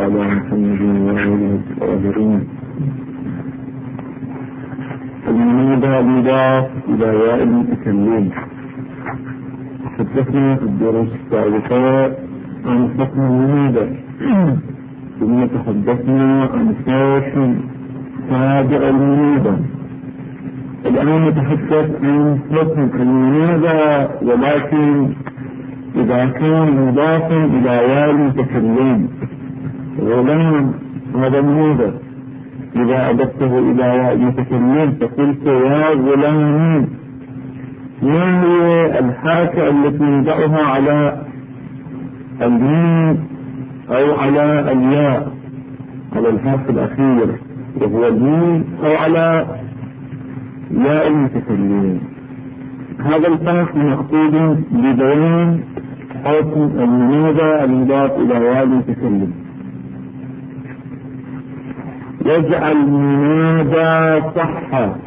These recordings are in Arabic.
على محمد وعلى الآخرين. المنادى مضاف إلى ياء المتكلم. تحدثنا في الدروس السابقة عن حكم المنادى، ثم تحدثنا عن حكم تابع المنادى. الآن نتحدث عن حكم المنادى، ولكن إذا كان مضافا إلى ياء المتكلم. غلام هذا منادى، إذا أضفته إلى ياء المتكلم فقلت يا غلام. ما هي الحركة التي نضعها على الميم أو على الياء، على الحرف الأخير وهو الميم، أو على ياء المتكلم؟ هذا الفرق مأخوذ ببيان حكم المنادى المضاف إلى ياء المتكلم. يجعل منادى صحة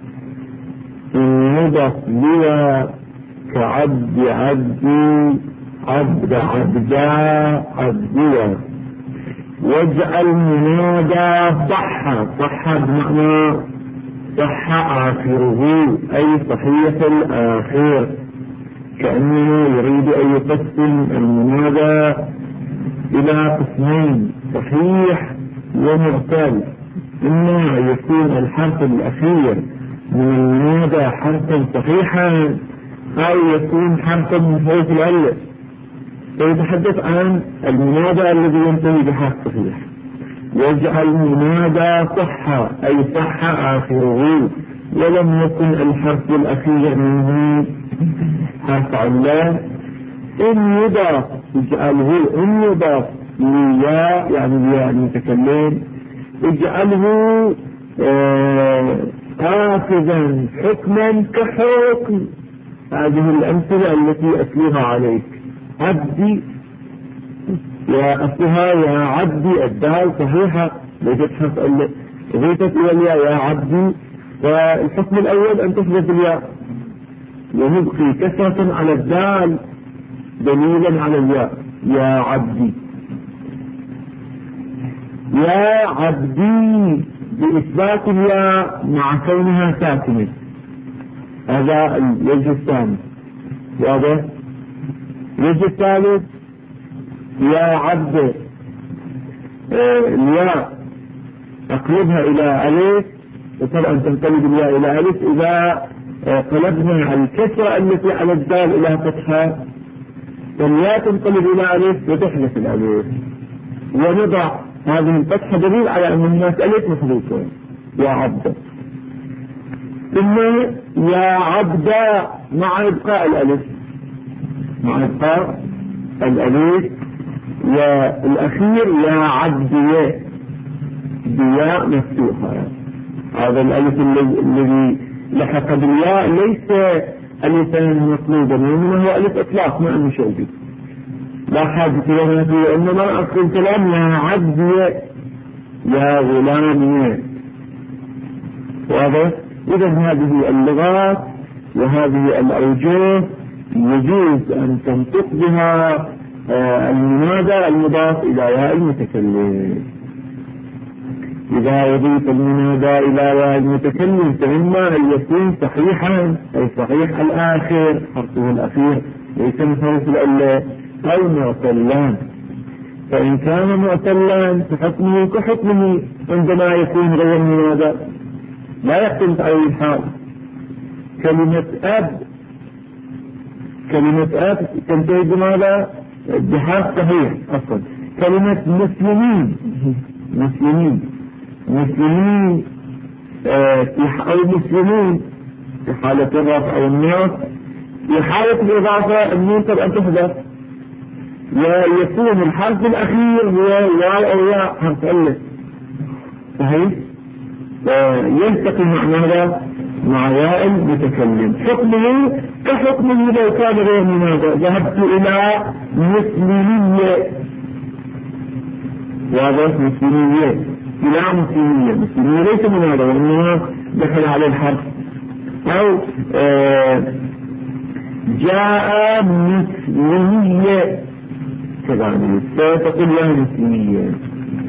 إن يضف بها كعبد عبدي، عبد عبدا عبديا. واجعل منادى صحة بمعنى صح آخره، أي صحيح الآخر، كأنه يريد أن يقسم المنادى إلى قسمين: صحيح ومعتل. إما يكون الحرف الأخير من المنادى حرفا صحيحا، أو يكون حرفا من حروف العلة. فيتحدث عن المنادى الذي ينتهي بحرف صحيح. يجعل منادى صحة أي صح آخره، ولم يكن الحرف الأخير منه حرف علة. إن يضاف اجعله، إن يضاف لياء يعني لياء المتكلم، اجعله آخذا حكما كحكم هذه الأمثلة التي أتلوها عليك. عبدي يا أصلها يا عبدي، الدال صحيحة ليست حرف غيثت إلى الياء يا عبدي، فالحكم الأول أن تحذف الياء ونبقي كسرة على الدال دليلا على الياء. يا عبدي، يا عبدي بإثبات الياء مع كونها ساكنة. هذا الوجه الثاني. واضح؟ الوجه الثالث: يا عبد، الياء اقلبها إلى ألف، وطبعا تنقلب الياء إلى ألف إذا قلبنا الكسرة التي على الدال إلى فتحة، فالياء تنقلب إلى ألف وتحذف الألف، ونضع هذه الفتحة دليل على أن الناس ألف محذوفة. يا عبد. ثم يا عبد مع إبقاء الألف، مع إبقاء الألف، والأخير يا عبدي بياء مفتوحة. هذا الألف الذي لحق بالياء ليس ألفا مطلوبا، وإنما هو ألف إطلاق ما أنه شوقي، لا حاجة له فيه، إنما أصل الكلام يا عبدي يا غلامي. واضح؟ إذا هذه اللغات وهذه الأوجه يجوز أن تنطق بها المنادى المضاف إلى ياء المتكلم. إذا يضيف المنادى إلى ياء المتكلم فإما أن يكون صحيحا أي صحيح الآخر، حرفه الأخير ليس من حروف العلة، أو معتلان. فإن كان معتلان فحكمه كحكمه عندما يكون غير منادى، لا يختلف عليه الحال. كلمة أب تنتهي بماذا؟ بحرف صحيح أصلا. كلمة مسلمين أو مسلمين في حالة الرفع أو النصب. في حالة الإضافة النون أن تحذف، ويكون الحرف الأخير هو واو أو ياء حرف ألف. صحيح؟ يلتقي مع ماذا؟ مع ياء المتكلم. حكمه كحكمه لو كان غير منادى. ذهبت إلى مسلمية. واضح؟ مسلمية إلى مسلمية ليس منادى، وإنما دخل على الحرف. أو جاء مسلمية كذلك، فتقول يا مسلمية.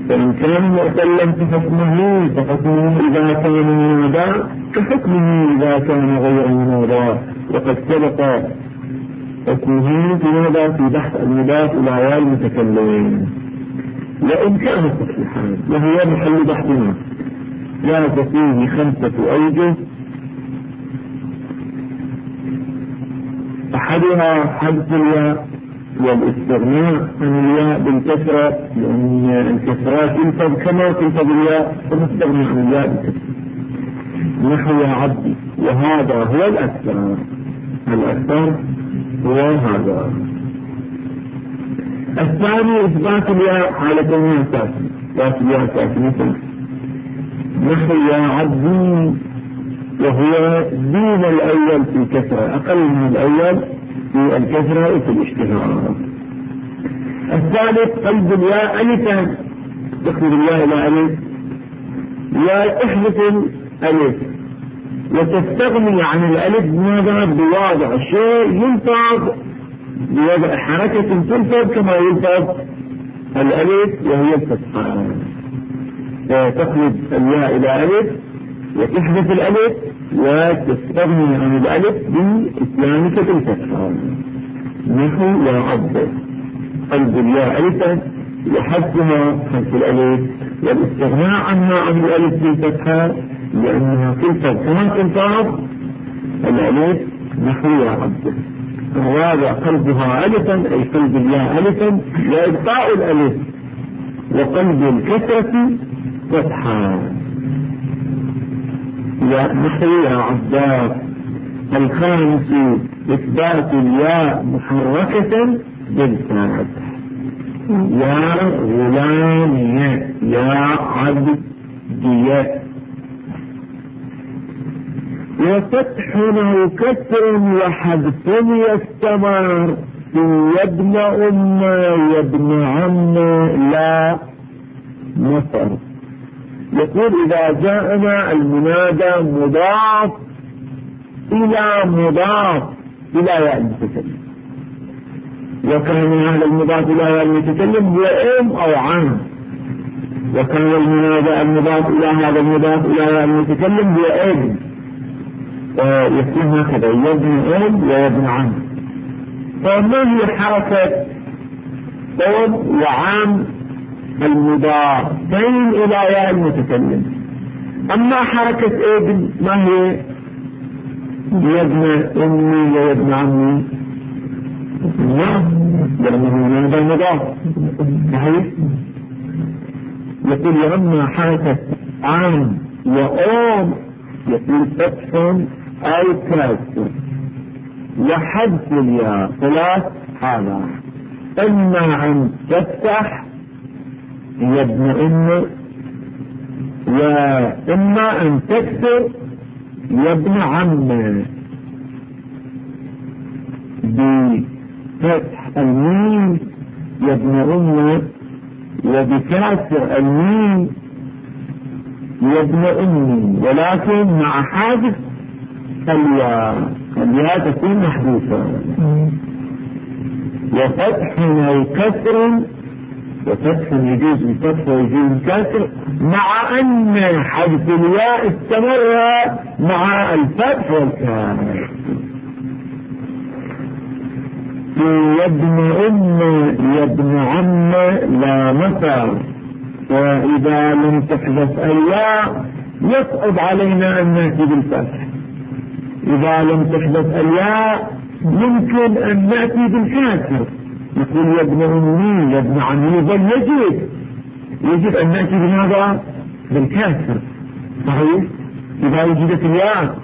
فإن كان معتلا فحكمه إذا كان منادى كحكمه إذا كان غير منادى. وقد سبق حكمه في هذا في بحث المضاف إلى ياء المتكلم. وإن كان صحيحا وهو محل بحثنا جاء فيه 5 أوجه. أحدها حذف الياء والاستغناء عن الياء بالكسرة، لأن الكسرات تنفذ كما تنفذ الياء، فنستغني عن الياء بالكسرة نحو يا عبدي، وهذا هو الأكثر. الأكثر هو هذا. الثاني إثبات الياء على كونها ساكنة، إثبات الياء ساكنة نحو يا عبدي، وهو دون الأول في الكسرة، أقل من الأول في الكسرة وفي الاشتهار. الثالث قلب الياء ألفا، تخرج الياء إلى ألف، وتحذف الألف وتستغني عن الألف ماذا؟ بوضع شيء يلفظ، بوضع حركة تلفظ كما يلفظ الألف وهي الفتحة. تخرج الياء إلى ألف وتحذف الألف وتستغني عن الألف بإسلامك الفتحة نحو يا عبد. قلب الياء ألفا وحذفها حذف الألف والاستغناء عنها عن الألف بالفتحة لأنها تلفظ كما تلفظ الألف نحو يا عبد. الرابع قلبها ألفا أي قلب الياء ألفا وإبقاء الألف وقلب الكسرة فتحة نحو يا عباد. الخامس إثبات الياء محركة بالفتح يا غلام يا عبد يا. وفتح أو كسر وحذف يستمر في يا ابن أم يا ابن عم لا مصر. يقول إذا جاءنا المنادى مضاف إلى ياء المتكلم، وكان هذا المضاف إلى ياء المتكلم هو أم أو عم، وكان المنادى المضاف إلى هذا المضاف إلى ياء المتكلم هو ابن، يكون هكذا يا ابن ام ويا ابن عم. فما هي حركة ام وعم المضافين إلى ياء المتكلم؟ أما حركة ابن ما هي؟ يا ابن أمي ويا ابن عمي، لا، لأنه من هذا المضاف صحيح. يقول أما حركة عم وأم يقول فتح أو كسر وحذف الياء 3 حالات، إما أن تفتح يا ابن أم وإما أن تكسر يا ابن عم بفتح الميم يا ابن أم وبكسر الميم يا ابن أمي، ولكن مع حذف الياء تكون محذوفة. وفتح أو كسر، وفتح يجوز الفتح ويجوز الكسر مع أن حذف الياء استمر مع الفتح والكسر. يا ابن أم يا ابن عم لا مثل، وإذا لم تحدث الياء يصعب علينا أن نأتي بالفتح. إذا لم تحدث الياء يمكن أن نأتي بالكسر، نقول يا ابن أمي يا ابن عمي، بل يجب أن نأتي بهذا بالكسر صحيح إذا وجدت الياء.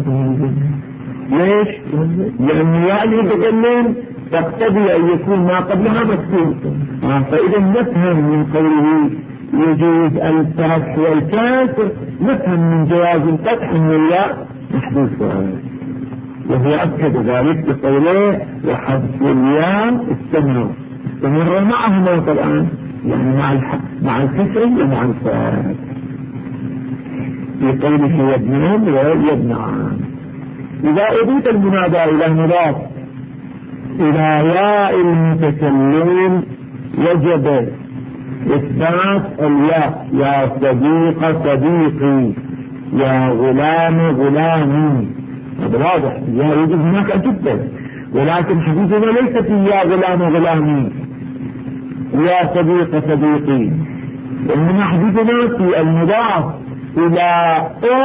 ليش؟ لأن الياء المتكلم تقتضي أن يكون ما قبلها مكتوب، فإذا نفهم من قوله يجوز الفتح والكسر نفهم من جواز الفتح أن الياء محذوفة، وهو أكد ذلك بقوله وحذف الياء استمر معهما طبعا، يعني مع الكسر ومع الفتح في قوله يا ابن أم ويا ابن عم. إذا أضيف المنادى إلى مضاف إلى ياء المتكلم وجب إثبات الياء، يا صديق صديقي، يا غلام غلامي، هذا واضح، يا يوجد هناك جدا، ولكن حديثنا ليس في يا غلام غلامي يا صديق صديقي، وإنما حديثنا في المضاف إلى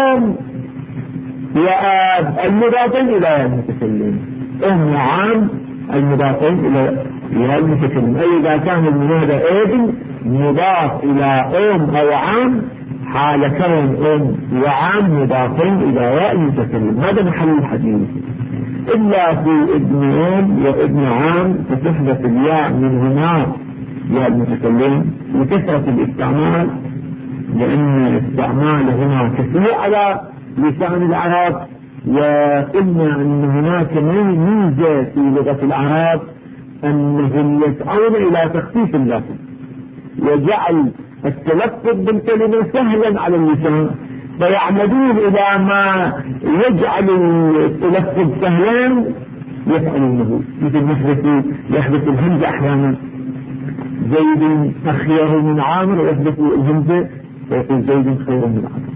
وآب المضافين إلى المتكلم، وعام المضافين إلى المتكلم، أي إذا كان المنادى ابن مضاف إلى أو عام، حال كون وعام مضافين إلى ياء المتكلم، هذا محل الحديث. إلا في ابن وابن عام فتحدث الياء من هناك ياء المتكلم لكثرة الاستعمال، لأن استعمالهما كثير على لسان العرب، وقلنا أن هناك ميزة في لغة العرب أنهم يسعون إلى تخفيف اللفظ وجعل التلفظ بالكلمة سهلا على اللسان، فيعمدون إلى ما يجعل التلفظ سهلا يفعلونه، مثل يحدث الهمزة أحيانا، زيد أخير من عامر، ويحدث الهمزة ويقول زيد خير من عامر.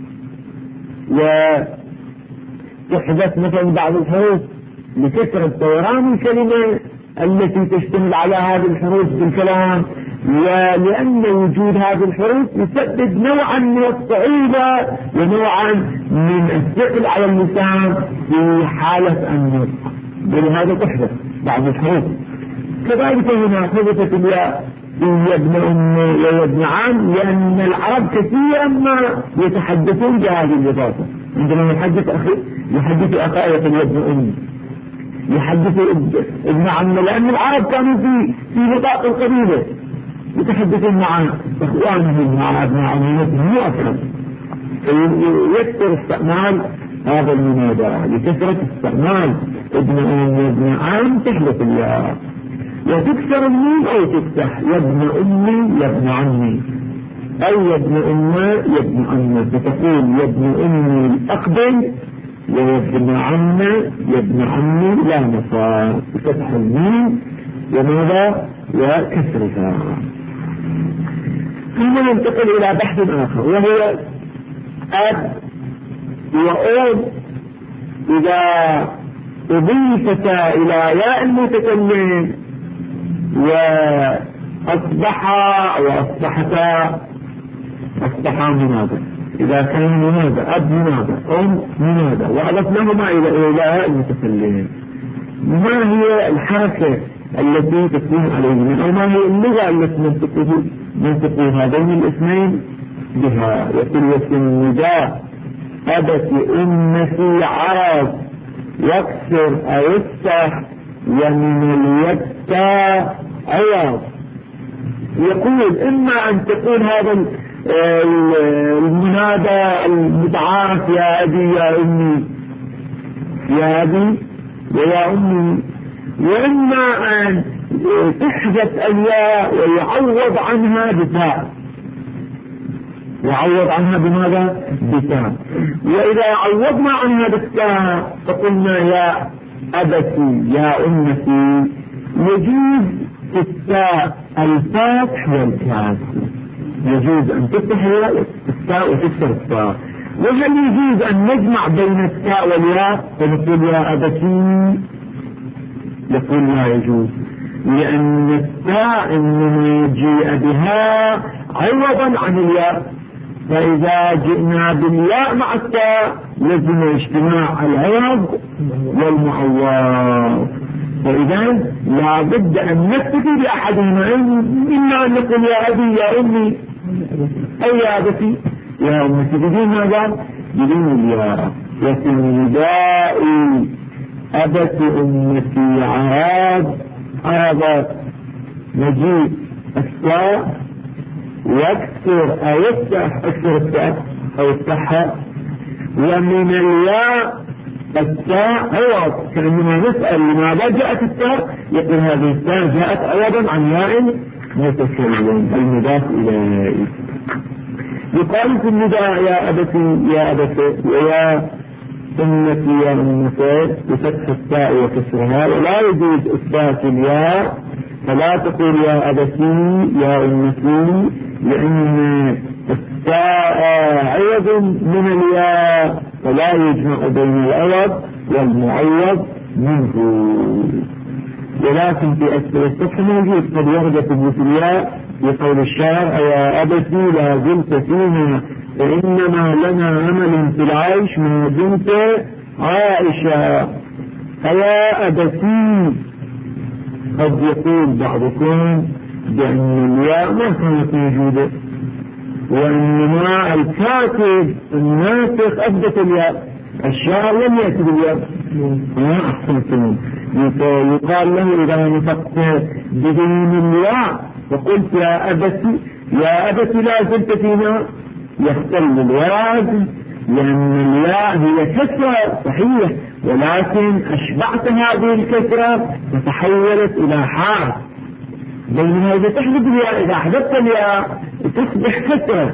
وتحدث مثلا بعض الحروف لكثرة دوران الكلمة التي تشتمل على هذه الحروف بالكلام، ولأن وجود هذه الحروف يسبب نوعا من الصعوبة ونوعا من الثقل على اللسان في حالة أن ولهذا تحدث بعض الحروف. كذلك هنا حدثت الياء يا ابن أمي ويا ابن عم، لأن العرب كثيرا ما يتحدثون بهذه الإضافة، عندما يحدث أخايا يا ابن أمي، يحدث ابن عم، لأن العرب كانوا في نطاق القبيلة يتحدثون مع إخوانهم مع أبنائهم مو أكثر، يكثر استعمال هذا المنادى، لكثرة استعمال ابن أمي وابن عم تحدث الياء، وتكسر الميم أو تفتح، يا ابن أمي يا ابن عمي، أو يا ابن أمي يا ابن عمي، فتقول يا ابن أمي أقبل ويا ابن عمي يا ابن عمي لا مصار، بفتح الميم وماذا وكسرها. ثم ننتقل إلى بحث آخر، وهو أب وأم إذا أضيفتا إلى ياء المتكلم أصبحا منادى، إذا كان منادى أب منادى أم منادى وأضفناهما إلى ياء المتكلم، ما هي الحركة التي تكون عليهما، أو ما هي اللغة التي ننطق هذين الاسمين بها؟ يقول واسم النداء أبت أمتي عرب، يكسر أو يفتح، ومن اليتا عوض. يقول إما أن تكون هذا المنادى المتعارف يا أبي يا أمي، يا أبي ويا أمي، وإما أن تحدث الياء ويعوض عنها بتاء، يعوض عنها بماذا؟ بتاء. وإذا عوضنا عنها بالتاء فقلنا يا أبتي يا أمتي، يجوز في التاء الفتح والكسر، يجوز أن تفتح التاء وتكسر التاء. وهل يجوز أن نجمع بين التاء والياء فنقول يا أبتي؟ يقول لا يجوز، لأن التاء إنما جيء بها عوضا عن الياء، فإذا جئنا بالياء مع التاء لازم اجتماع العوض والمعوض، فإذا لا بد أن نكتفي بأحدهما، إما أن نقول يا أبي يا أمي أو يا أبتي يا أمتي بدون ماذا؟ بدون الياء. وفي النداء أبت أمتي عرب نجيب التاء واكسر أو يفتح، اكسر التاء أو يفتحها، ومن الياء التاء عوض، كأنما نسأل لماذا جاءت التاء، يقول هذه التاء جاءت عوضا عن ياء متكلم المضاف إليه. يقال في النداء يا أبتي يا أبتي ويا أمتي يا أمتي بفتح التاء وكسرها، ولا يجوز إثبات الياء فلا تقول يا أبتي يا أمتي، لأن التاء عوض من الياء فلا يجمع بين العوض والمعوض منه. ولكن في أسفل السطح موجود قد ورد ثبوت الياء بقول الشاعر يا أبتي لا زلت فينا فإنما لنا أمل في العيش ما دمت عائشة. فيا أبتي قد يقول بعضكم بأن الياء ما كانت موجودة، وإنما الكاتب الناسخ أثبت الياء، الشاعر لم يأتي بالياء. أحسنتم. يقال له إذا نطقت بدون الياء وقلت يا أبتي يا أبتي لا زلت فينا يختل الوازن، لأن الياء هي كسرة صحيح، ولكن أشبعت هذه الكسرة فتحولت إلى حاء، بينما إذا تحذف الياء إذا حذفت الياء تصبح كسرة،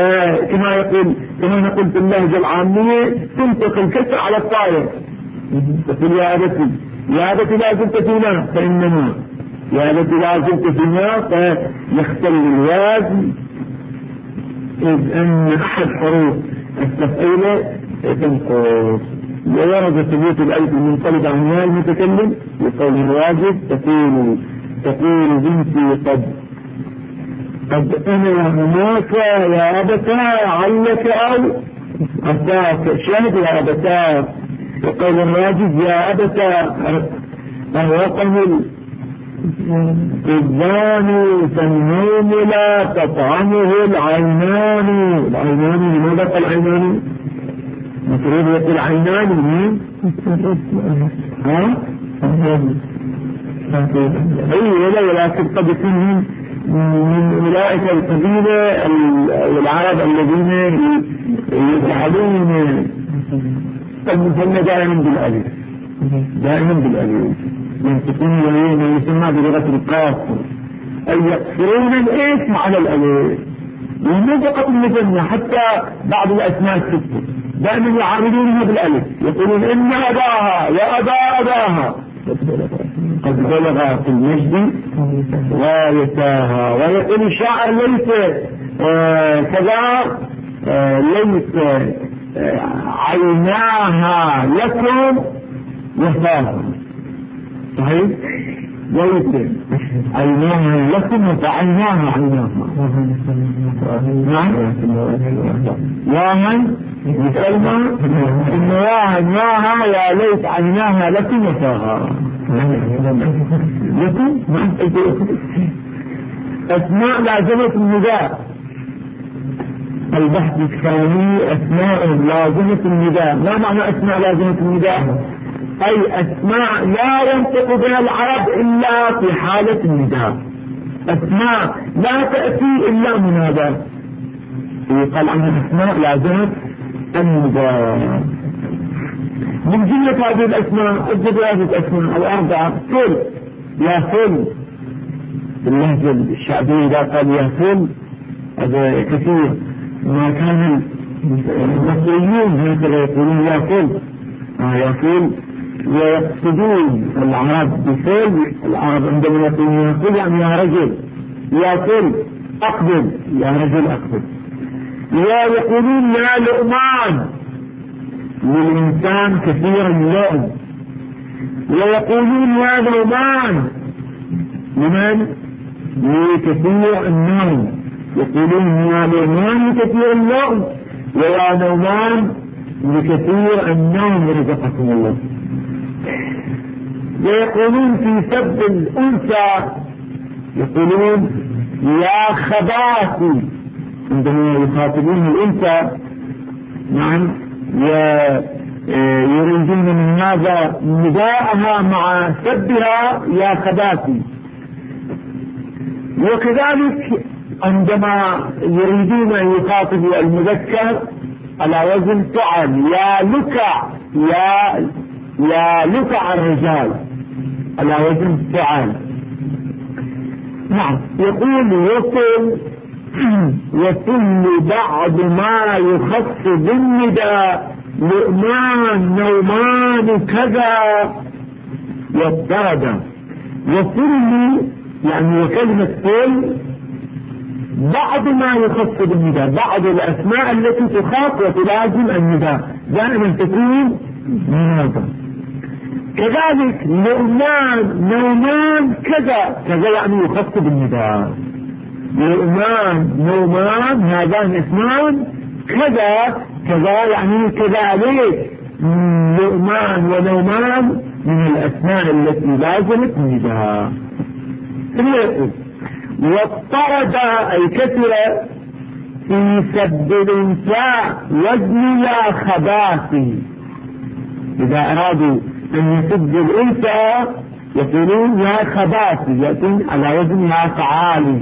كما نقول في اللهجة العامية تنطق الكسر على الطائر، تقول يا أبتي يا أبتي لا زلت فينا فإنما يا أبتي لا زلت فينا فيختل الوازن، إذ أن أحد حروف التفعيل تنقص. وورد ثبوت الألف المنقلب عن ياء المتكلم بقول الواجب تقول بنتي قد أنا هناك يا أبتا علك أو أتاك شاهد يا أبتا، وقول الواجب يا أبتا أهوقه الإذان فالنوم لا تطعمه العينان. لماذا قال العينان؟ مفروض يقول عينان مين؟ ولكن قد يكون من أولئك القبيلة والعرب الذين يفعلون المثنى دائما بالألف ينطقون ما يسمى بلغة القاصر، أي يقصرون الاسم على الألف ومو فقط المثنى، حتى بعض الأسماء الستة دائما يعاملونها بالألف، يقولون إن أباها وأباها قد بلغ في المجد غايتها. ويقول الشاعر ليس كذا ليس عيناها لكم وفاها، صحيح؟ ليس عيناها لكم وفعيناها نعم واهن يسألنا إن واهن يا ليت عيناها لكم وفاها لكم أسماء لازمة النداء. البحث الثاني أسماء لازمة النداء. ما معنى أسماء لازمة النداء؟ أي أسماء لا ينطق بها العرب إلا في حالة النداء، أسماء لا تأتي إلا منادى، يقال عنها أسماء لازمة النداء. من جملة هذه الأسماء الثلاثة أسماء أو أربعة فل، يا فل باللهجة الشعبية إذا قال يا فل هذا كثير، ما كان المصريون هكذا يقولون يا فل يا فل، ويقصدون العرب بفل. العرب عندما يقولون يا فل يعني يا رجل، يا فل أقبل يا رجل أقبل. ويقولون يا لؤمان للإنسان كثير اللؤم، ويقولون يا نومان لمن؟ لكثير النوم، يقولون يا نومان لكثير اللؤم ويا نومان لكثير النوم رزقكم الله. ويقولون في سب الأنثى يقولون يا خباثي عندما يخاطبون الأنثى، نعم يريدون من هذا نداءها مع سبها يا خباثي. وكذلك عندما يريدون أن يخاطبوا المذكر على وزن فعل يا لكع، يا لكع الرجال على وزن فعل. نعم يقول وكل بعض ما يخص بالنداء لؤمان نومان كذا والدرجة. وكل يعني وكلمة كل بعض ما يخص بالنداء، بعض الأسماء التي تخاط وتلازم النداء دائما تكون منادا. كذلك نعمان نومان كذا كذا يعني يخص بالنداء، نعمان نومان هذان اسمان كذا كذا يعني كذلك نعمان ونومان من الأسماء التي لازمت النداء. ثم يقول واضطرد أي كثر في سد الانساء وزن يا خباثي. إذا أرادوا أن يسدوا الانساء يقولون يا خباثي، يأتون على وزن يا فعالي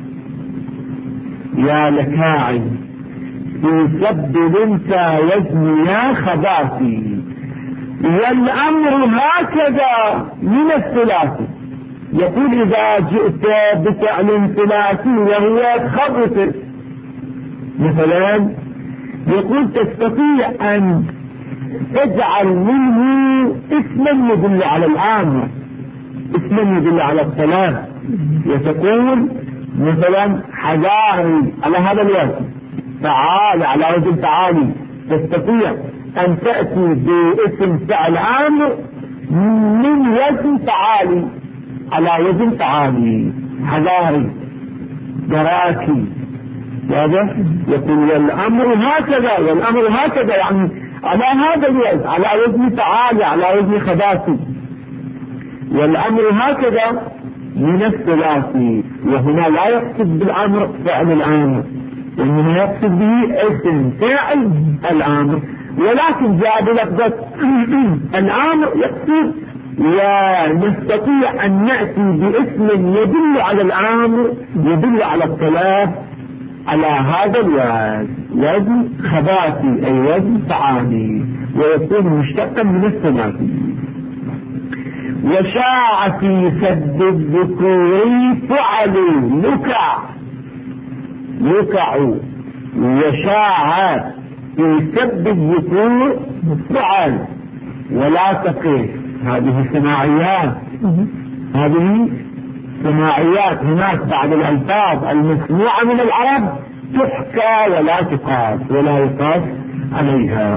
يا لكاعي. في سد الانساء وزن يا خباثي. والأمر هكذا من الثلاثي. يقول إذا جئت بفعل ثلاثي وهو خبث مثلا، يقول تستطيع أن تجعل منه اسما يدل على الآمر، اسما يدل على الصلاة، وتقول مثلا حذاري على هذا الوزن، تعالى على وزن تعالي. تستطيع أن تأتي باسم فعل آمر من وزن تعالي على وزن تعالي، حذاري دراكي. واضح؟ يقول والأمر هكذا، والأمر هكذا يعني على هذا الوزن، على وزن تعالي، على وزن خباثي. والأمر هكذا من الثلاثي. وهنا لا يقصد بالأمر فعل الآمر، وإنما يقصد به اسم فعل الآمر، ولكن جاء بلفظة الآمر يقصد ونستطيع أن نأتي باسم يدل على الآمر، يدل على الطلب على هذا الوزن، وزن خباثي أي وزن تعالي، ويكون مشتقا من الثلاثي. وشاع في سد الذكور فعلوا يكعوا. وشاع في سد الذكور فعل ولا تقف. هذه سماعيات، هذه سماعيات. هناك بعض الألفاظ المسموعة من العرب تحكى ولا تقاس ولا يقاس عليها.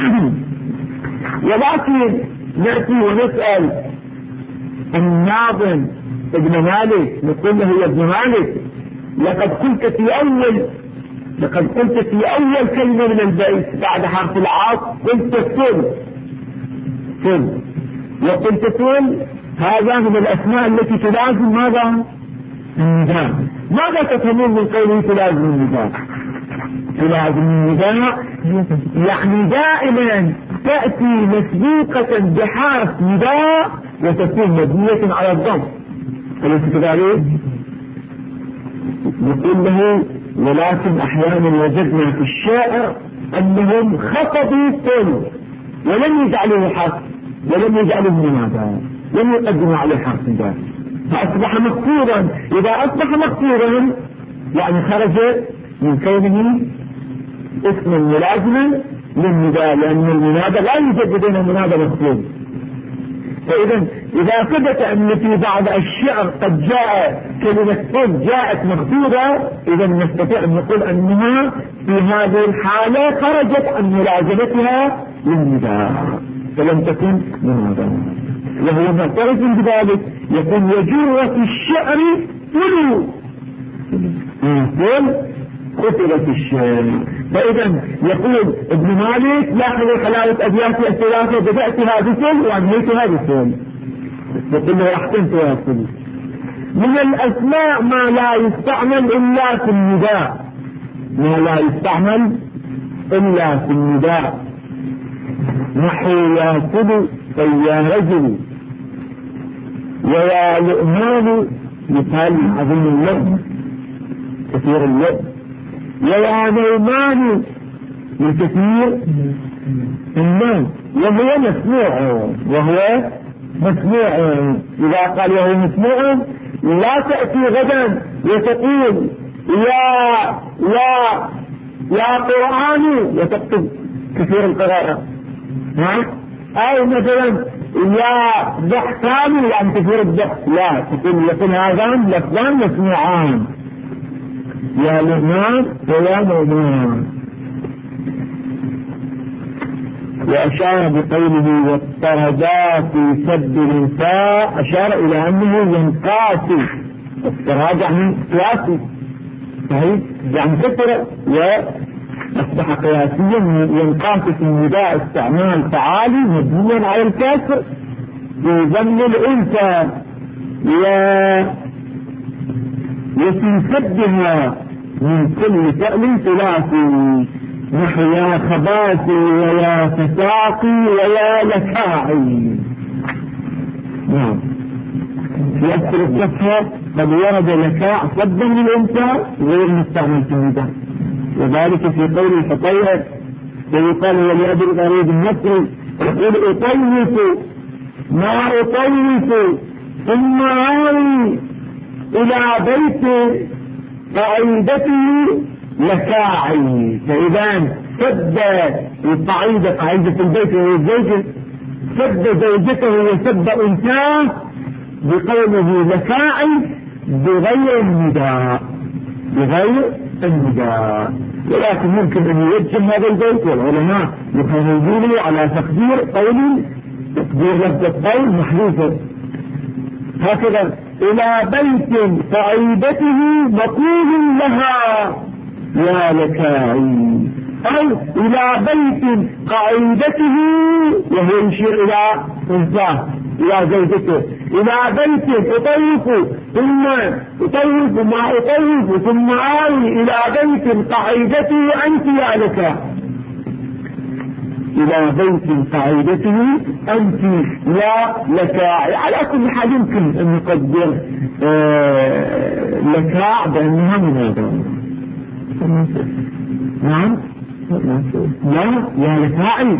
ولكن نأتي ونسأل الناظم ابن مالك، نقول له يا ابن مالك لقد قلت في أول كلمة من البيت بعد حرف العاطف قلت فل، وقلت فل هذا من الأسماء التي تلازم ماذا؟ النداء. ماذا تفهمون من قوله تلازم النداء؟ تلازم النداء يعني دائما تأتي مسبوقة بحرف نداء وتكون مبنية على الضم. أليس كذلك؟ نقول له ولكن أحيانا وجدنا في الشاعر أنهم خطبوا كل ولم يجعلوه حرف، ولم يجعلوه منادى، لم يقدموا عليه حرف نداء، فأصبح مقصورا. إذا أصبح مقصورا يعني خرج من كونه اسما ملازما للنداء، لأن المنادى لا يوجد لدينا المنادى مقصود. فإذا إذا ثبت أن في بعض الشعر قد جاء كلمة كل جاءت مقصودة، إذا نستطيع أن نقول أنها في هذه الحالة خرجت عن ملازمتها للنداء فلم تكن منادى. وهو معترف بذلك يكون يجور في الشعر كل قتلت الشعر. فإذا يقول ابن مالك لاحظوا حلاوة أبياتي الثلاثة، بدأتها بكل وأنهيتها بكل. يقول له أحسنت يا أخي. من الأسماء ما لا يستعمل إلا في النداء، ما لا يستعمل إلا في النداء، نحو يا كل فيا رجل، ويا لؤمان مثال عظيم اللؤم كثير اللؤم، ويا نومان من كثير النوم، وهو مسموع. إذا قال وهو مسموع لا تأتي غدا وتقول يا قرآن وتكتب كثير القراءة، أو مثلا يا ضح كامل يعني كثير الضح، لا تقول يكون هذان لفظان مسموعان، يا لبنان ويا لبنان. وأشار بقوله والطردا في سد الانفاء، أشار إلى أنه ينقاسي، الطراد يعني قياسي، صحيح يعني كثرة وأصبح قياسيا، ينقاسي في النداء استعمال فعالي مبنيا على الكسر في ضمن الأنثى وفي سدها من كل فعل ثلاثي، نحو يا خباثي ويا فساقي ويا لكاعي. نعم، في أكثر الصفحة قد ورد لكاع صدا للأنثى غير مستعمل في النداء، وذلك في قول الحطيئة ويقال ولأبي الغريب النصري يقول أطيف ما أطيف ثم آوي إلى بيت قعيدته لكاعي. فإذا سد القعيدة، قعيدة البيت وهي الزوجة، سد زوجته وسد أنثاه بقوله لكاعي بغير النداء، بغير النداء. ولكن ممكن أن يوجه هذا البيت، والعلماء يخرجون على تقدير قول، تقدير لفظ القول محذوفة هكذا: إلى بيت قعيدته مقول لها يا لكاعي، أو إلى بيت قعيدته وهو يشير إلى أنثاه إلى زوجته، إلى بيت أطيف ثم أطيف ما أطيف ثم آوي إلى بيت قعيدته أنت يا لكاعي، إلى بيت قعيدته أنت يا لكاعي. على كل حال يمكن أن نقدر لكاع بأنها منادى. نعم، لا يا لكاعي،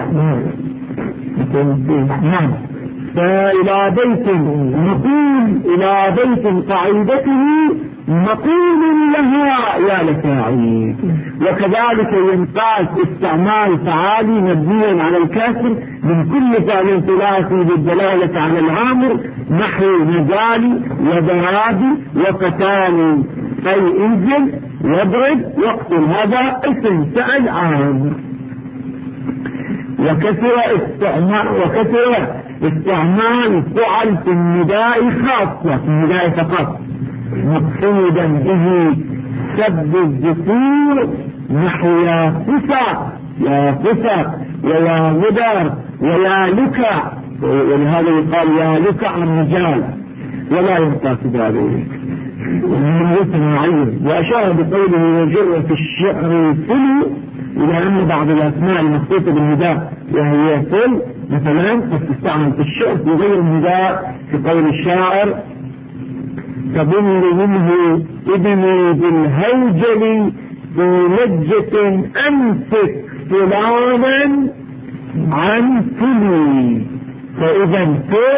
نعم. فإلى بيت نقول إلى بيت قعيدته مقول لها يا لكاعي. وكذلك ينقاس استعمال فعالي مبنيا على الكسر من كل فعل ثلاثي بالدلالة على العامر، نحو نزالي وذهابي وقتالي، أي انزل واضرب واقتل، هذا اسم فعل عام. وكثر استعمال فعل في النداء خاصة، في النداء فقط، مقصودا به سب الذكور، نحو يا فسق يا فسق ويا مدر ويا لكع، ولهذا يقال يا لكع الرجال ولا ينقاس ذلك من اسم معين. وأشار بقوله وجر في الشعر فل إلى أن بعض الأسماء المخصوصة بالنداء وهي فل مثلا قد تستعمل في الشعر في غير النداء، في قول الشاعر تظن منه ابني بالهوجل في لجة أمسك فلانا عن فلي. فإذا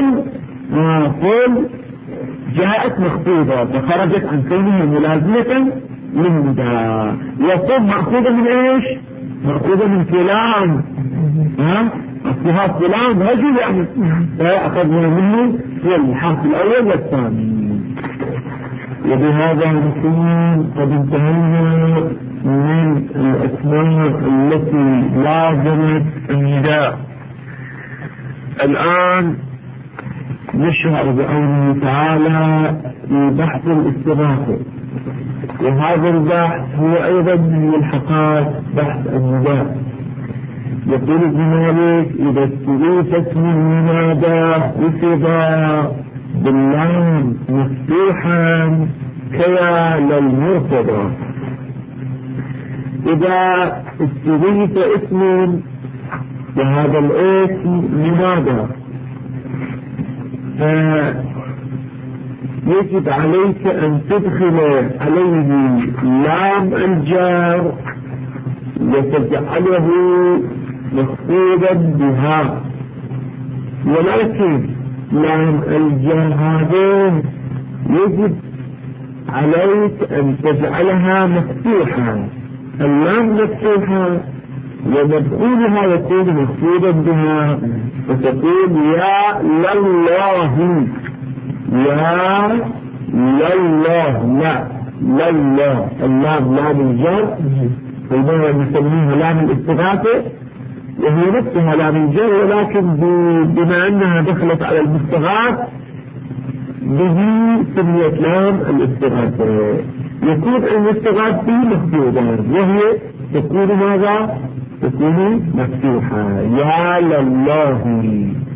فل جاءت مخطوبة فخرجت عن كونها ملازمة للنداء، وفل مأخوذة من ايش؟ مأخوذة من فلان، أصلها فلان رجل يعني، فأخذنا منه في الحرف الأول والثاني. وبهذا نكون قد انتهينا من الأسماء التي لازمت النداء. الآن نشرع بعونه تعالى في بحث الاستغاثة، وهذا البحث هو أيضا من ملحقات بحث النداء. يقول ابن مالك إذا استغيثت من منادى وفضا باللام مفتوحا كيا للمرتضى. إذا استغيث اسم وهذا الاسم منادى فيجب عليك أن تدخل عليه لام الجار وتجعله مخفوضا بها، ولكن لام الجار هذه يجب عليك أن تجعلها مفتوحة. اللام مفتوحة ومدخولها يكون مخفوضا بها، فتقول يا لله، يا لله، لا لله، اللام لام الجر، وهي نسميها لام الاستغاثة، وهي نفسها لام الجر، ولكن بما أنها دخلت على المستغاث به سميت لام الاستغاثة. يكون المستغاث به مخفوضا، وهي تكون ماذا؟ تكون مفتوحة، يا لله.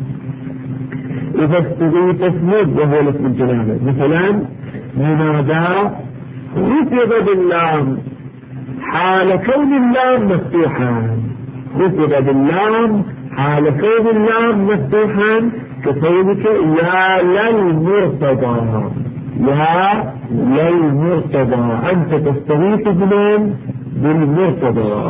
إذا استغيث اسمه وهو اسم الجلالة، مثلا منادى خفض باللام حال كون اللام مفتوحا، خفض باللام حال كون اللام مفتوحا، كقولك يا للمرتضى، يا للمرتضى، أنت تستغيث بمن؟ بالمرتضى.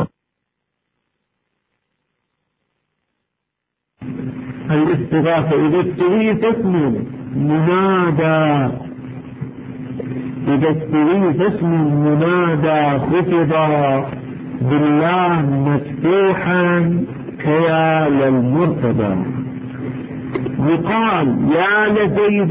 الاستغاثة إذا استغيث اسم منادى، إذا استغيث اسم منادى خفض باللام مفتوحا كيا للمرتضى. يقال يا لزيد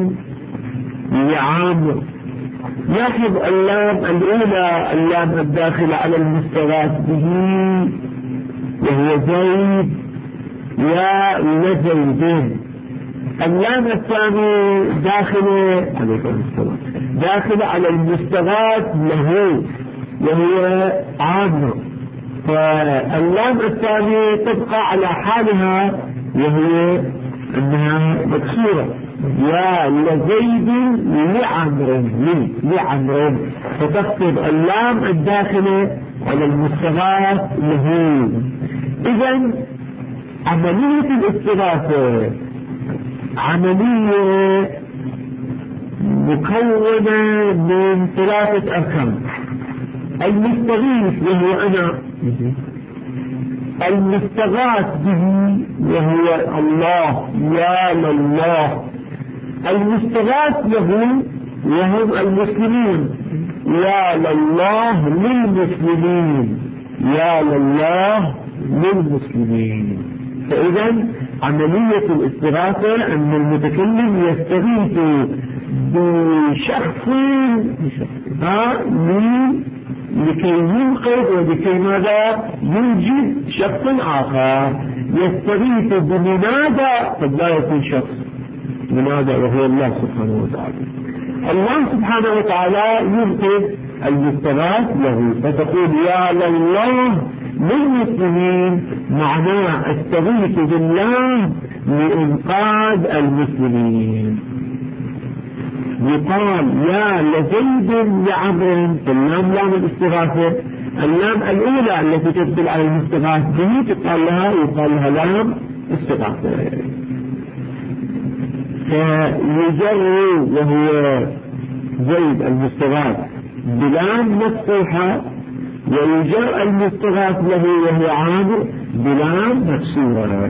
لعامر. لاحظ اللام الأولى، اللام الداخلة على المستغاث به وهو زيد، يا لزيد. اللام الثاني داخلة داخلة على المستغاث له وهو عامر، فاللام الثانية تبقى على حالها وهي أنها مكسورة، يا لزيد لعمر، فتكتب اللام الداخلة على المستغاث له. إذن عملية الاستغاثة عملية مكونة من 3 أركان. المستغيث وهو أنا، المستغاث به وهو الله، يا لله، المستغاث له وهم المسلمين، يا لله للمسلمين، يا لله للمسلمين. فإذا عملية الاستغاثة أن المتكلم يستغيث بشخص لكي ينقذ ولكي ماذا يوجد شخص آخر. يستغيث بمنادى قد لا يكون شخص، منادى وهو الله سبحانه وتعالى. الله سبحانه وتعالى ينقذ المستغاث له، فتقول يا لله للمسلمين، معناه استغيث بالله لإنقاذ المسلمين. يقال يا لزيد لعمر، اللام لام الاستغاثة، اللام الأولى التي تدل على المستغاث به يقال لها لام استغاثة. فيجر وهو زيد المستغاث بلام مفتوحة، ويجر المستغاث له وهو عامر بلام مكسورة.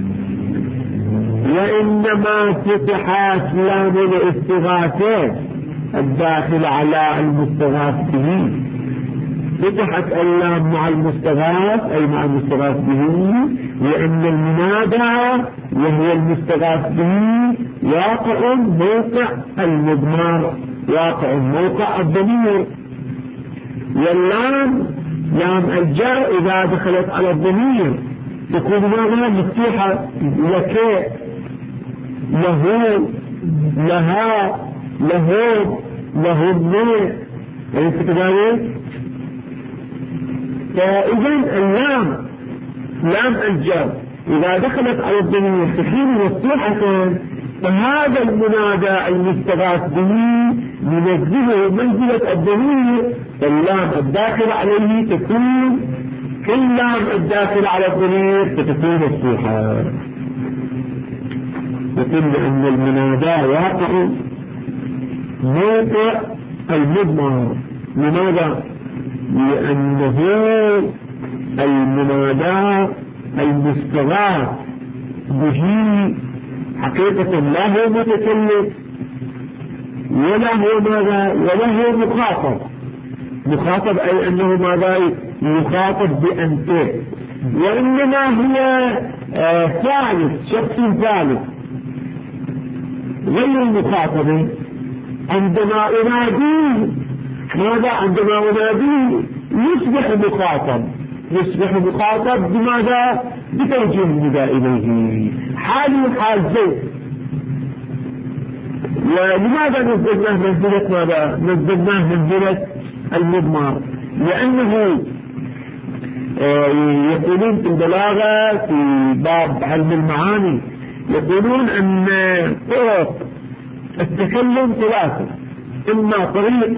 وإنما فتحت لام الاستغاثة الداخل على المستغاث به، فتحت اللام مع المستغاث أي مع المستغاث به، لأن المنادى وهو المستغاث به واقع موقع المضمار، واقع موقع الضمير. واللام لام الجر إذا دخلت على الضمير تكون ماذا؟ مفتوحة، لك، له، لها، لهم، لهم، أليس كذلك؟ فإذن اللام لام الجر إذا دخلت على الضمير تكون مفتوحة، فهذا المنادى المستغاث به ينزله منزلة الضمير، فاللام الداخل عليه تكون كل لام الداخل على الضمير ستكون مفتوحة. يقول أن المنادى واقع موقع المضمر. لماذا؟ لأنه المنادى المستغاث به حقيقة لا هو متكلم ولا هو ماذا، ولا هو مخاطب. مخاطب أي أنه ماذا؟ يخاطب بأنت، وإنما هي ثالث، شخص ثالث غير المخاطب. عندما أناديه ماذا؟ عندما أناديه يصبح مخاطب. يصبح مخاطب بماذا؟ بتوجيه النداء إليه، حال حال زيد. ولماذا نزلناه منزلة ماذا؟ نزلناه منزلة المضمر، لأنه يقولون في البلاغة في باب علم المعاني يقولون أن طرق التكلم ثلاثة، إما طريق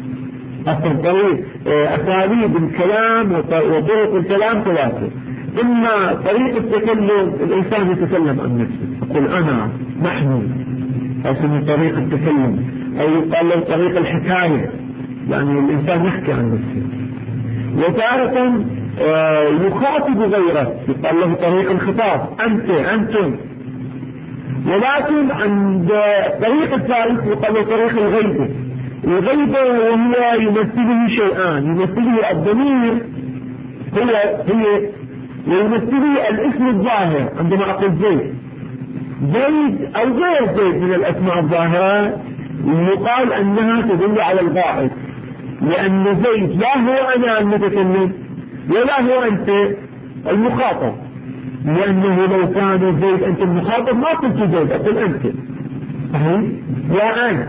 أساليب الكلام وطرق الكلام ثلاثة. إما طريق التكلم الإنسان يتكلم عن نفسه، يقول أنا، نحن، هذا طريق التكلم. أو يقال له طريق الحكاية، يعني الإنسان يحكي عن نفسه. وتارة يخاطب غيره، يقال له طريق الخطاب، أنت، أنتم. ولكن عند طريق الثالث يقال له طريق الغيبة. الغيبة وهو يمثله شيئان، يمثله الضمير هي ويمثله الاسم الظاهر. عندما أقول زيد أو غير زيد من الأسماء الظاهرة يقال أنها تدل على الغائب، لأن زيد لا هو أنا المتكلم ولا هو أنت المخاطب، لأنه لو كان زيد أنت المخاطب ما قلت زيد، أقول أنت وأنت.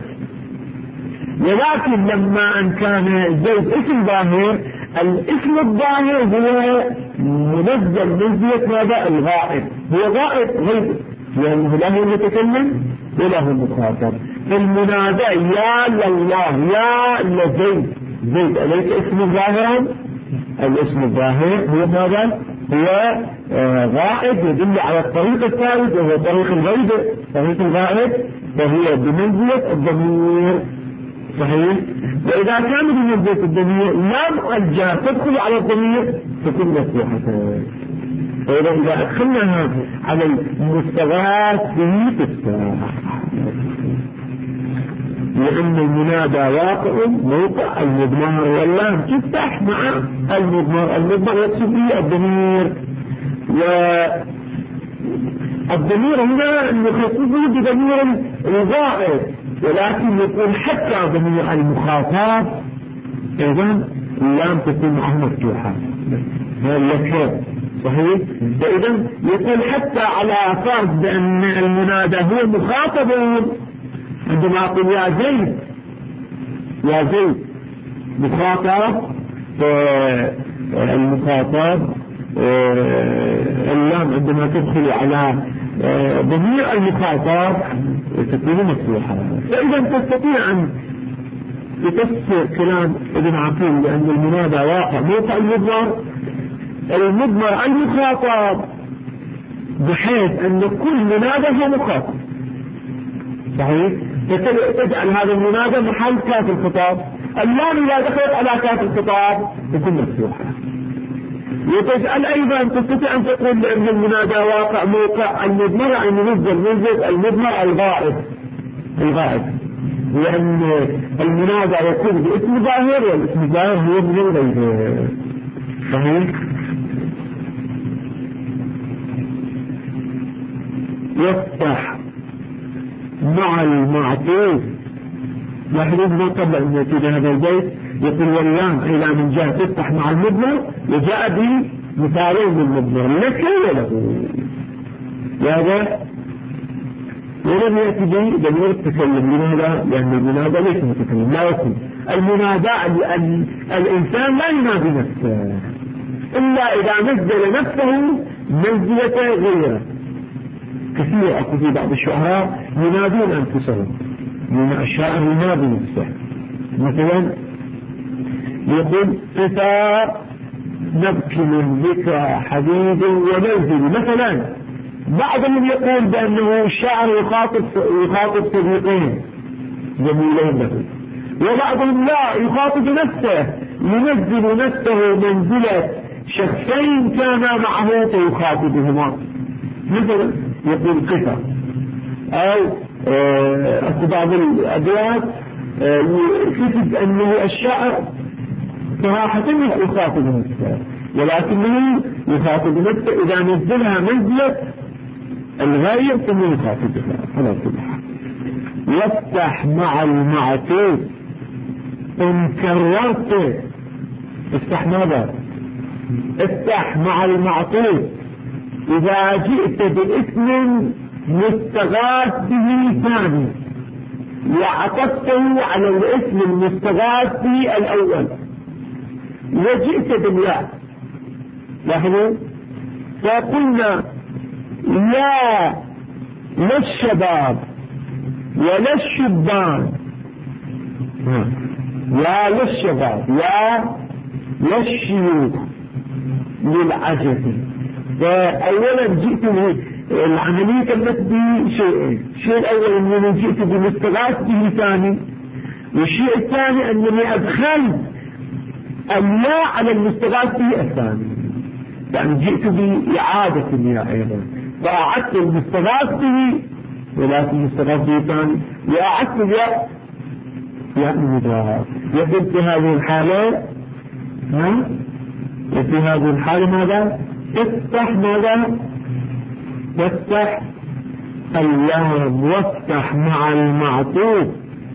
ولكن لما أن كان زيد اسم ظاهر، الاسم الظاهر هو منزل منزلة ماذا؟ الغائب. هو غائب غيب، لأنه لا هو المتكلم ولا هو المخاطب. المنادى يا لله، يا لزيد، زيد أليس اسم ظاهرا؟ الاسم الظاهر هو ماذا؟ هو غائب يدل على الطريق الثالث وهو طريق الغيب، طريق الغائب، وهو بمنزلة الضمير. صحيح؟ وإذا كان بمنزلة الضمير لم الجاء تدخل على الضمير تكون مفتوحة. فإذا أدخلناها على المستغاث به تفتح، لأن المنادى واقع موقع المضمار، واللام تفتح مع المضمار. المضمار يقصد به الضمير، والضمير هنا نخصصه بضمير الغائب، ولكن يكون حتى ضمير المخاطب إذن اللام تكون معه مفتوحة. هذا الفرق صحيح. فإذا يقول حتى على فرض بأن المنادى هو مخاطب، عندما أقول يا زيد، يا زيد مخاطب، المخاطب اللام عندما تدخل على ضمير المخاطب تكون مفتوحة. فإذا تستطيع أن تفسر كلام ابن عقيل لأن المنادى واقع موقع المضمر المخاطب، بحيث أن كل منادى هو مخاطب. صحيح؟ تجعل هذا المنادى محل كاف الخطاب، اللام إذا دخلت على كاف الخطاب تكون مفتوحة. وتجعل أيضا تستطيع أن تقول بأن المنادى واقع موقع المضمر، أن ينزل منزل المضمر الغائب، لأن المنادى يكون باسم ظاهر، والاسم الظاهر هو من الغيب. صحيح؟ يفتح مع المعطوف. لاحظوا قبل أن يأتي هذا البيت يقول واللام إلى من جاء تفتح مع المضمر، وجاء به مثالين من المضمر لك وله. هذا ولم يأتي به ضمير التكلم. لماذا؟ لأن المنادى ليس متكلم، لا يكون المنادى الإنسان لا ينادي نفسه إلا إذا نزل نفسه منزلة غيره. كثير أقول في بعض الشعراء ينادون أنفسهم، من الشاعر ينادي نفسه. مثلا يقول قطار نبكي من ذكرى حبيب ومنزل. مثلا بعضهم يقول بأنه الشاعر يخاطب صديقين جميلين له، وبعضهم لا، يخاطب نفسه، ينزل نفسه منزلة شخصين كانا معه فيخاطبهما. مثلا يقول قطع، أو بعض الأدوات يكتب أنه الشاعر صراحة يخاطب نفسه، ولكنه يخاطب نفسه إذا نزلها منزلة الغير ثم يخاطبها على كل حال. يفتح مع المعطوف إن كررت. افتح ماذا؟ افتح مع المعطوف إذا جئت باسم مستغاث به ثاني وعطفته على الاسم المستغاث به الأول وجئت بالياء. لاحظوا، فقلنا لا للشباب ولا الشبان، لا للشباب لا للشيوخ للعجز. فأولا جئت العملية كانت بشيئين. الشيء الأول أنني جئت بمستغاث به ثاني، والشيء الثاني أنني أدخلت الياء على المستغاث به الثاني، يعني جئت بإعادة الياء أيضا، فأعدت المستغاث به ولكن المستغاث به ثاني وأعدت الياء يعني مضاعف. يقول في هذه الحالة وفي هذه الحالة ماذا؟ تفتح ماذا؟ تفتح اللام، وافتح مع المعطوف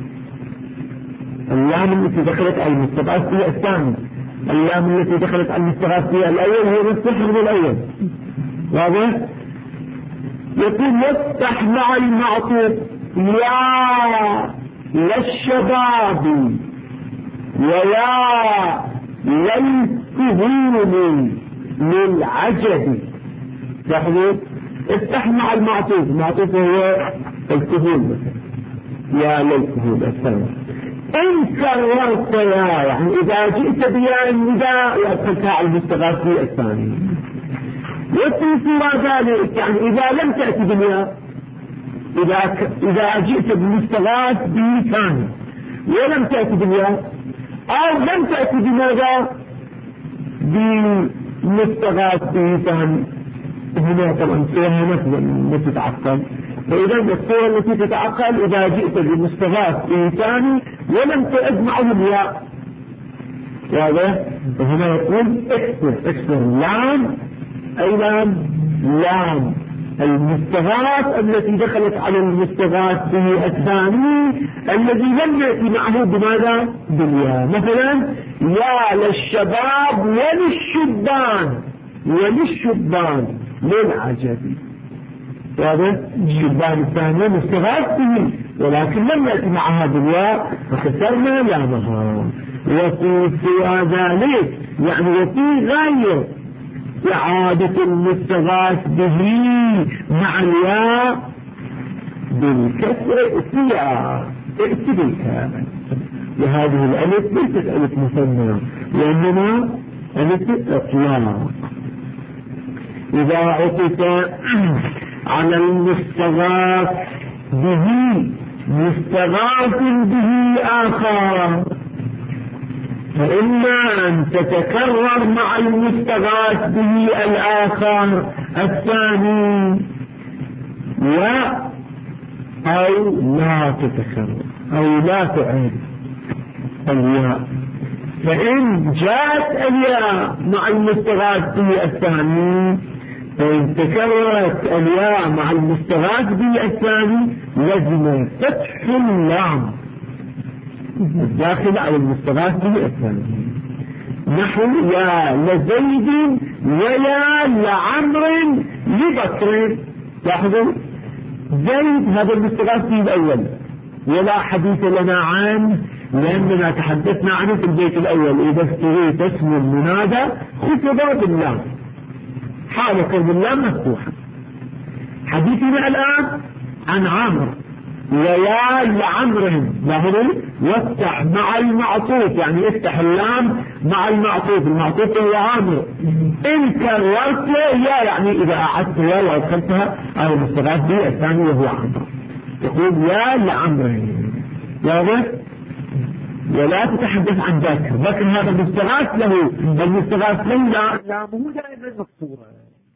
اللام التي دخلت على المستغاث فيها الثاني، اللام التي دخلت على المستغاث فيها الأول هي نفس الحرف الأول. واضح؟ يقول وافتح مع المعطوف يا للشباب ويا للكهول للعجب. لاحظوا، افتح مع المعطوف، المعطوف هو الكهول مثلا، يا للكهول الثاني. إن كررت يا، يعني إذا جئت بياء النداء وأدخلتها على المستغاث به الثاني. وفي سوى ذلك يعني إذا لم تأتي بالياء، إذا جئت بالمستغاث به ثاني ولم تأتي بالياء، أو لم تأتي بماذا؟ بالمستغاث به ثاني، هنا طبعا صورة التي تتعقل. فإذا الصورة التي تتعقل إذا جئت بالمستغاث به ثاني ولم تعد معه الياء. واضح؟ فهنا يقول اكسر لام، أي لام المستغاث التي دخلت على المستغاث به الثاني الذي لم يأتي معه بماذا؟ بالياء. مثلا يا للشباب وللشبان للعجب. واضح؟ الشبان الثاني مستغاث به ولكن لم يأتي معها بالياء فكسرنا لامها. وفي سوى ذلك يعني وفي غير إعادة المستغاث به مع الياء بالكسر فيها ائتبك. وهذه الألف ليست ألف مثنى وإنما ألف إطلاق. إذا عطف على المستغاث به مستغاث به آخر فإما أن تتكرر مع المستغاث به الآخر الثاني أو لا تتكرر أو لا تعيد الياء. فإن جاءت الياء مع المستغاث به الثاني، فإن تكررت الياء مع المستغاث به الثاني لازم فتح اللام الداخل على المستغاث به الثاني، نحو يا لزيد ويا لعمر لبكر. لاحظوا، زيد هذا المستغاث به الأول ولا حديث لنا عنه لأننا تحدثنا عنه في البيت الأول. إذا استغيث اسم المنادى خفض باللام، حال كون اللام مفتوحة. حديثنا الآن عن عمرو ويا لعمرهم. لاحظوا، وافتح مع المعطوف يعني افتح اللام مع المعطوف، المعطوف هو عمرو. إن كررت يا يعني إذا أعدت يا وأدخلتها على المستغاث به الثاني وهو عمرو، تقول يا لعمرهم. واضح؟ ولا تتحدث عن ذكر هذا المستغاث له، المستغاث له لامه دائما مكسورة.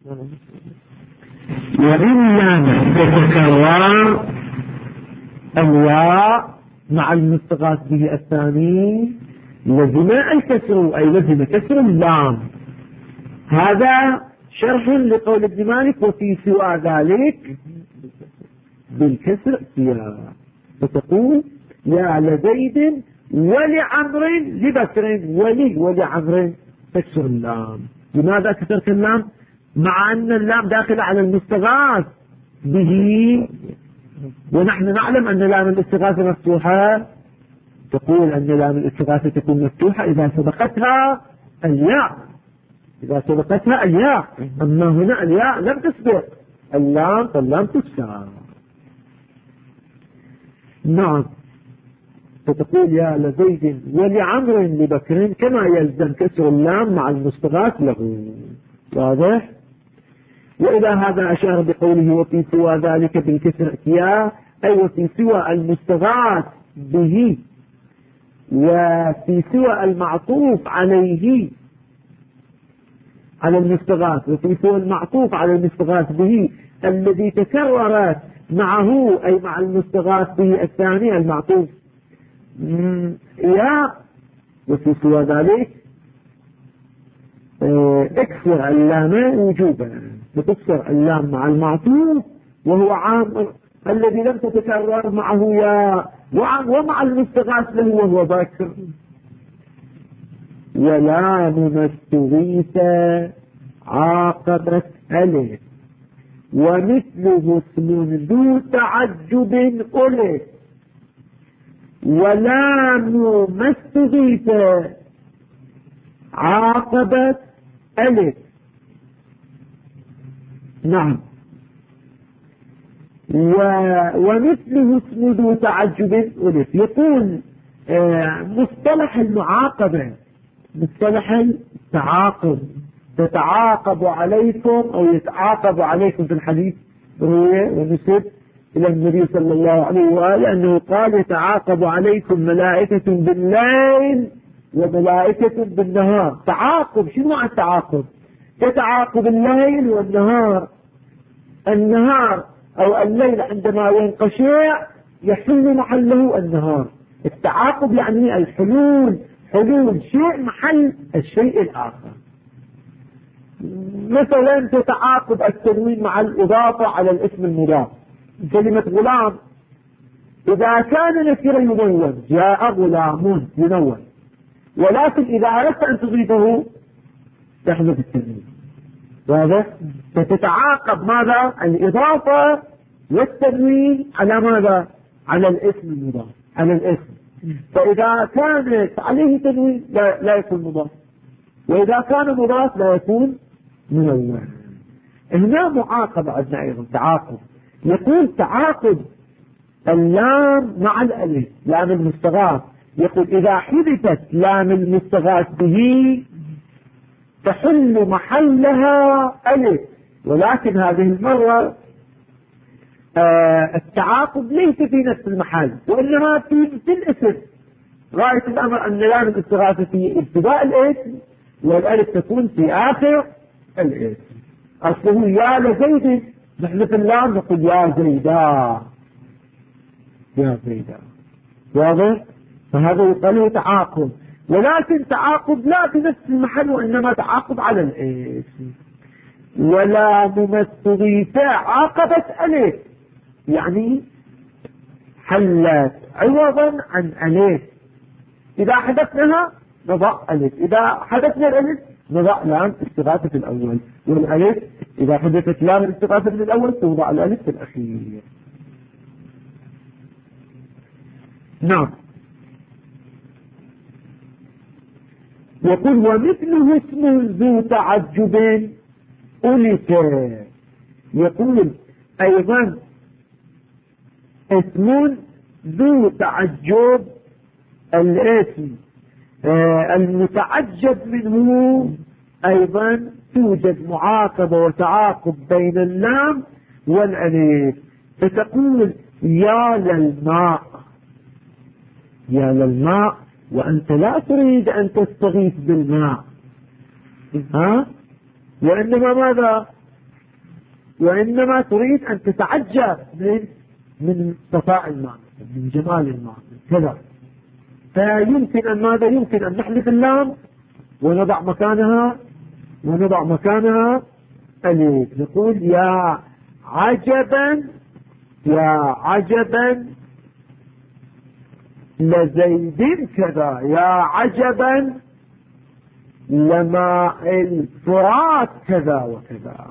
وإن تتكرر الياء مع المستغاث به الثاني لزم الكسر أي لزم كسر اللام. هذا شرح لقول ابن مالك وفي سوى ذلك بالكسر يا، فتقول يا لزيد ولعمر لبكر ولعمر تكسر اللام. لماذا كسرت اللام مع أن اللام داخلة على المستغاث به ونحن نعلم أن لام الاستغاثة مفتوحة؟ تقول أن لام الاستغاثة تكون مفتوحة إذا سبقتها الياء، أما هنا الياء لم تسبق اللام فاللام تكسر. نعم، فتقول يا لزيد ولعمر لبكر كما يلزم كسر اللام مع المستغاث له. واضح؟ وإلى هذا أشار بقوله وفي سوى ذلك بالكسر يا، أي وفي سوى المستغاث به وفي سوى المعطوف عليه على المستغاث، وفي سوى المعطوف على المستغاث به الذي تكررت معه أي مع المستغاث به الثاني المعطوف يا، وفي سوى ذلك اكسر اللام وجوبا، بتكسر اللام مع المعطوف وهو عام الذي لم تتكرر معه يا، ومع المستغاث له وهو ذكر. ولام ما استغيث عاقبت ألف ومثله اسم ذو تعجب ألف. ولام ما استغيث عاقبت ألف. نعم، ومثله اسم ذو تعجب ألف. يقول مصطلح المعاقبة مصطلح التعاقب، تتعاقب عليكم أو يتعاقب عليكم في الحديث روي ونسب إلى النبي صلى الله عليه وآله أنه قال يتعاقب عليكم ملائكة بالليل وملائكة بالنهار. تعاقب، شنو معنى التعاقب؟ يتعاقب الليل والنهار. النهار أو الليل عندما ينقشع يحل محله النهار. التعاقب يعني الحلول، حلول شيء محل الشيء الآخر. مثلا تتعاقب التنوين مع الإضافة على الاسم المضاف. كلمة غلام إذا كان نكرا ينون، جاء غلام ينون، ولكن إذا أردت أن تضيفه تحذف التنوين. واضح؟ فتتعاقب ماذا؟ الإضافة والتنوين على ماذا؟ على الاسم المضاف، على الاسم. فإذا كانت عليه تنوين لا يكون مضاف، وإذا كان مضاف لا يكون منون. هنا معاقبة عندنا أيضا تعاقب. يقول تعاقب اللام مع الألف، لام المستغاث. يقول إذا حذفت لام المستغاث به تحل محلها ألف، ولكن هذه المرة التعاقب ليس في نفس المحل وإنما في الاسم. غاية الأمر أن لام الاستغاثة في ابتداء الاسم والألف تكون في آخر الاسم. أصله يا لزيد، نحذف اللام نقول يا زيدا، يا زيدا. واضح؟ فهذا يقال له تعاقب، ولكن تعاقب لا في نفس المحل وإنما تعاقب على الاسم. ولا ممثلية عاقبت ألف، يعني حلت عوضا عن ألف. إذا حدثناها نضع ألف، إذا حدثنا الألف نضع لام استغاثة في الأول، والألف إذا حدثت لام الاستغاثة في الأول توضع الألف في الأخير. نعم. يقول ومثله اسم ذو تعجب ألف. يقول أيضا اسم ذو تعجب، الاسم المتعجب منه أيضا توجد معاقبة وتعاقب بين اللام والألف. فتقول يا للماء، يا للماء، وأنت لا تريد أن تستغيث بالماء، وإنما ماذا؟ وإنما تريد أن تتعجب من صفاء الماء، من جمال الماء كذا. فيمكن أن ماذا؟ يمكن أن نحذف اللام ونضع مكانها ألف. نقول يا عجبا لزيد كذا، يا عجبا لماء الفرات كذا وكذا.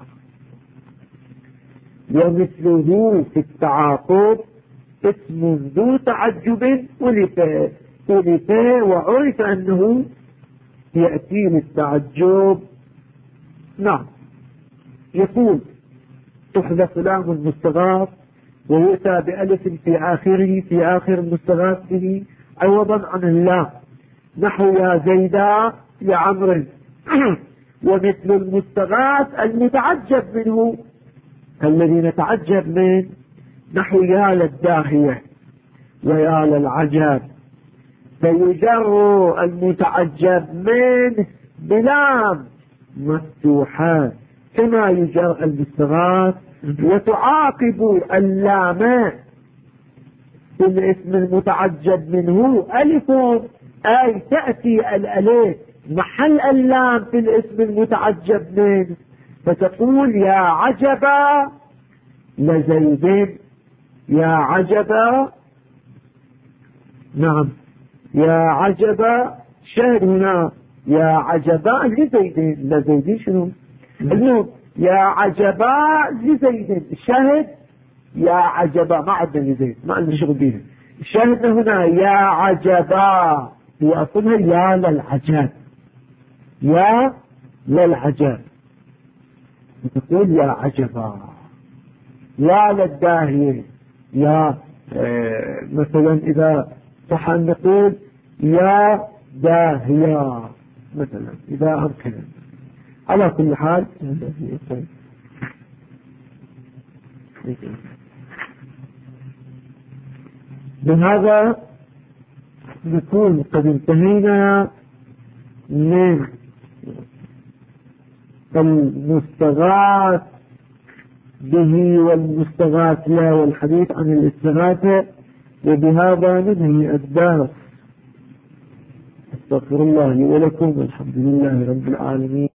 ومثله في التعاقب اسم ذو تعجب ألف وعرف أنه يأتي للتعجب. نعم. يقول تحذف لام المستغاث ويؤتى بألف في آخره، في آخر المستغاث به، عوضا عن اللام، نحو يا زيدا يا عمرو. ومثل المستغاث المتعجب منه الذي نتعجب منه، نحو يا للداهية ويا للعجب، فيجر المتعجب منه بلام مفتوحة كما يجر المستغاث، وتعاقب اللام في الاسم المتعجب منه ألف، أي تأتي الألف محل اللام في الاسم المتعجب منه، فتقول يا عجبا لزيد، يا عجبا. نعم، يا عجبا. شاهد هنا يا عجبا لزيد، لزيد شنو؟ المهم يا عجبا لزيد، الشاهد يا عجبا، ما عندنا لزيد، ما عندنا شغل بيها. الشاهد هنا يا عجبا، هي أصلها يا للعجب، يا للعجب، تقول يا عجبا. يا للداهية، يا مثلا إذا صح أن نقول يا داهية مثلا إذا أمكن. على كل حال بهذا نكون قد انتهينا من المستغاث به والمستغاث له والحديث عن الاستغاثة، وبهذا ننهي الدرس. استغفر الله لي ولكم، والحمد لله رب العالمين.